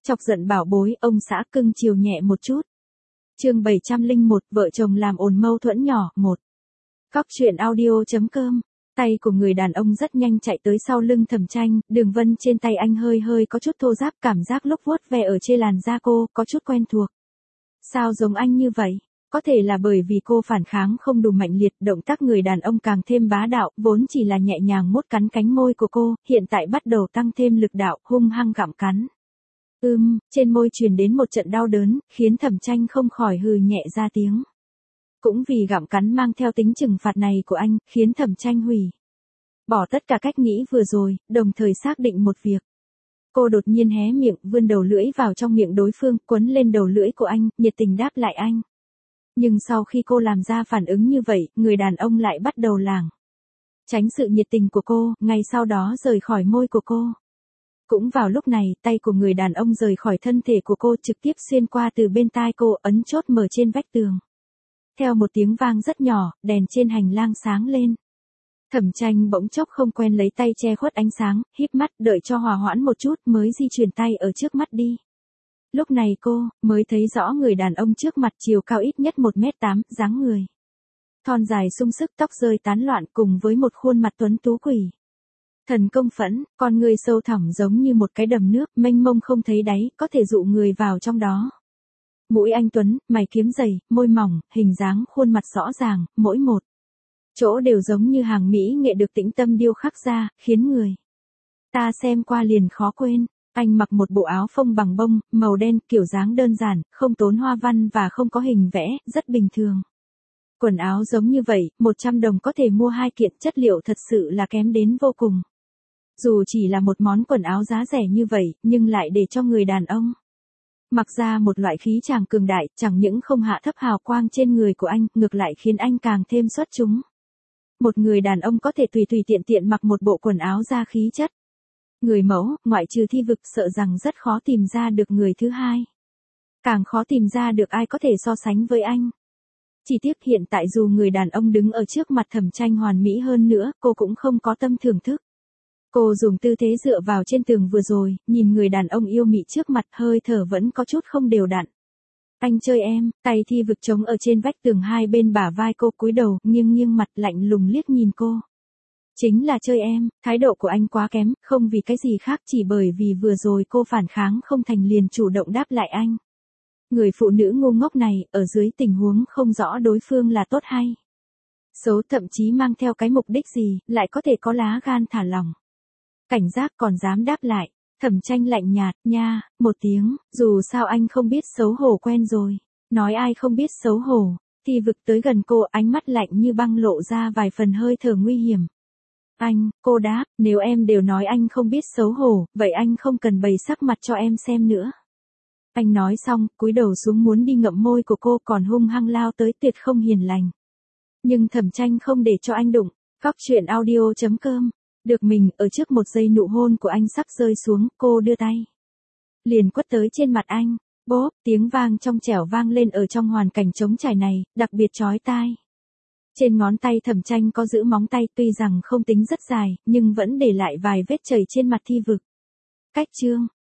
Chọc giận bảo bối, ông xã cưng chiều nhẹ một chút. Chương 701, vợ chồng làm ồn mâu thuẫn nhỏ, 1. Cóc truyện audio.com. Tay của người đàn ông rất nhanh chạy tới sau lưng Thẩm Tranh, đường vân trên tay anh hơi hơi có chút thô ráp, cảm giác lúc vuốt ve ở trên làn da cô, có chút quen thuộc. Sao giống anh như vậy? Có thể là bởi vì cô phản kháng không đủ mạnh liệt, động tác người đàn ông càng thêm bá đạo, vốn chỉ là nhẹ nhàng mốt cắn cánh môi của cô, hiện tại bắt đầu tăng thêm lực đạo, hung hăng gặm cắn. Trên môi truyền đến một trận đau đớn, khiến Thẩm Tranh không khỏi hừ nhẹ ra tiếng. Cũng vì gặm cắn mang theo tính trừng phạt này của anh, khiến Thẩm Tranh hủy bỏ tất cả cách nghĩ vừa rồi, đồng thời xác định một việc. Cô đột nhiên hé miệng, vươn đầu lưỡi vào trong miệng đối phương, quấn lên đầu lưỡi của anh, nhiệt tình đáp lại anh. Nhưng sau khi cô làm ra phản ứng như vậy, người đàn ông lại bắt đầu lảng tránh sự nhiệt tình của cô, ngay sau đó rời khỏi môi của cô. Cũng vào lúc này, tay của người đàn ông rời khỏi thân thể của cô, trực tiếp xuyên qua từ bên tai cô, ấn chốt mở trên vách tường. Theo một tiếng vang rất nhỏ, đèn trên hành lang sáng lên. Thẩm Tranh bỗng chốc không quen lấy tay che khuất ánh sáng, híp mắt đợi cho hòa hoãn một chút mới di chuyển tay ở trước mắt đi. Lúc này cô mới thấy rõ người đàn ông trước mặt, chiều cao ít nhất 1m8, dáng người thon dài sung sức, tóc rơi tán loạn, cùng với một khuôn mặt tuấn tú quỷ thần công phẫn, con người sâu thẳm giống như một cái đầm nước, mênh mông không thấy đáy, có thể dụ người vào trong đó. Mũi anh tuấn, mày kiếm dày, môi mỏng, hình dáng khuôn mặt rõ ràng, mỗi một chỗ đều giống như hàng mỹ nghệ được tĩnh tâm điêu khắc ra, khiến người ta xem qua liền khó quên. Anh mặc một bộ áo phông bằng bông, màu đen, kiểu dáng đơn giản, không tốn hoa văn và không có hình vẽ, rất bình thường. Quần áo giống như vậy, 100 đồng có thể mua 2 kiện, chất liệu thật sự là kém đến vô cùng. Dù chỉ là một món quần áo giá rẻ như vậy, nhưng lại để cho người đàn ông mặc ra một loại khí chàng cường đại, chẳng những không hạ thấp hào quang trên người của anh, ngược lại khiến anh càng thêm xuất chúng. Một người đàn ông có thể tùy tiện tiện mặc một bộ quần áo ra khí chất người mẫu, ngoại trừ Thi Vực, sợ rằng rất khó tìm ra được người thứ hai. Càng khó tìm ra được ai có thể so sánh với anh. Chỉ tiếc hiện tại dù người đàn ông đứng ở trước mặt Thẩm Tranh hoàn mỹ hơn nữa, cô cũng không có tâm thưởng thức. Cô dùng tư thế dựa vào trên tường vừa rồi, nhìn người đàn ông yêu mị trước mặt, hơi thở vẫn có chút không đều đặn. Anh chơi em, tay Thi Vực chống ở trên vách tường hai bên bả vai cô, cúi đầu, nghiêng mặt lạnh lùng liếc nhìn cô. Chính là chơi em, thái độ của anh quá kém, không vì cái gì khác, chỉ bởi vì vừa rồi cô phản kháng không thành liền chủ động đáp lại anh. Người phụ nữ ngu ngốc này, ở dưới tình huống không rõ đối phương là tốt hay xấu, thậm chí mang theo cái mục đích gì, lại có thể có lá gan thả lỏng cảnh giác còn dám đáp lại. Thẩm Tranh lạnh nhạt, nha, một tiếng, dù sao anh không biết xấu hổ quen rồi. Nói ai không biết xấu hổ. Thi Vực tới gần cô, ánh mắt lạnh như băng lộ ra vài phần hơi thở nguy hiểm. Anh, cô đáp, nếu em đều nói anh không biết xấu hổ, vậy anh không cần bày sắc mặt cho em xem nữa. Anh nói xong, cúi đầu xuống muốn đi ngậm môi của cô, còn hung hăng lao tới, tuyệt không hiền lành. Nhưng Thẩm Tranh không để cho anh đụng. Cóc truyện audio.com. Được mình, ở trước một giây nụ hôn của anh sắp rơi xuống, cô đưa tay liền quất tới trên mặt anh. Bốp, tiếng vang trong trẻo vang lên ở trong hoàn cảnh trống trải này, đặc biệt chói tai. Trên ngón tay Thẩm Tranh có giữ móng tay, tuy rằng không tính rất dài, nhưng vẫn để lại vài vết chảy trên mặt Thi Vực. Cách chương